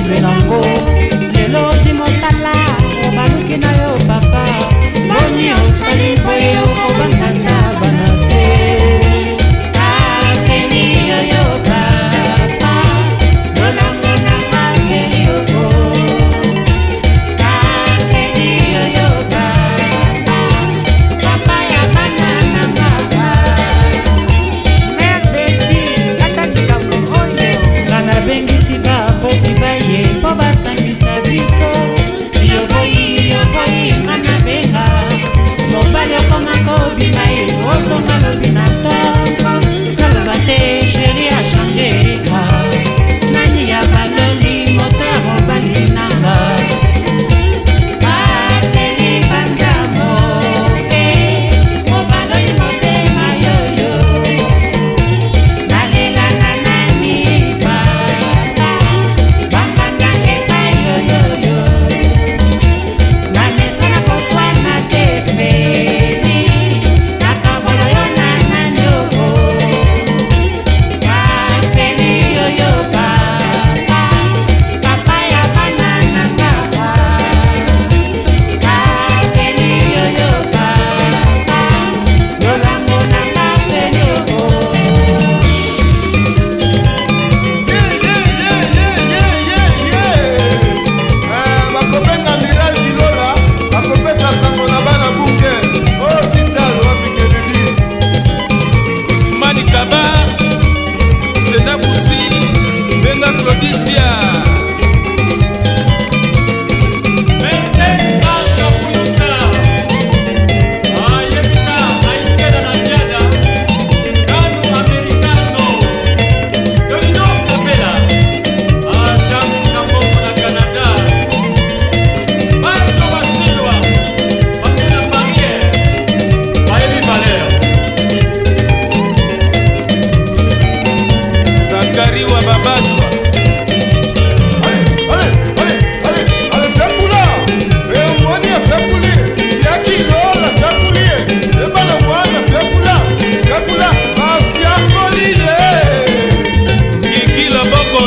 libre nango lelo zimosala obaluki na yo papa boni osali boye okobanzata bana te afeli yoyo papa lolango nanga afeli yoko afeli yoyo papa papa ya bana nanga merdeti katatika moyo ngana bengisi bapoti baye po basangisa biso yoboyi ngana benga mobali okomaka obima ye ozonga lobi na toko naloba te sheri achange ka nani ya baloli moto ya mobali nanga afeli banzamo mobaloli motema yoyo nalela na nani papa bambanda epai yoyoyo namesana koswana te feli nakabolo yo na nani yoko afeli yoyo papa papa ya bana nanga afeli yoyo papa lolango nanga afeli yoko bakobenga miral kilola akopesa sango na bana buke o vital wapikeleli Ousmane Kaba Sena Boussi Benga Claudicia Zakari wa Babaswa Kiki Loboko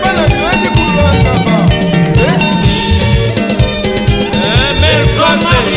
Merci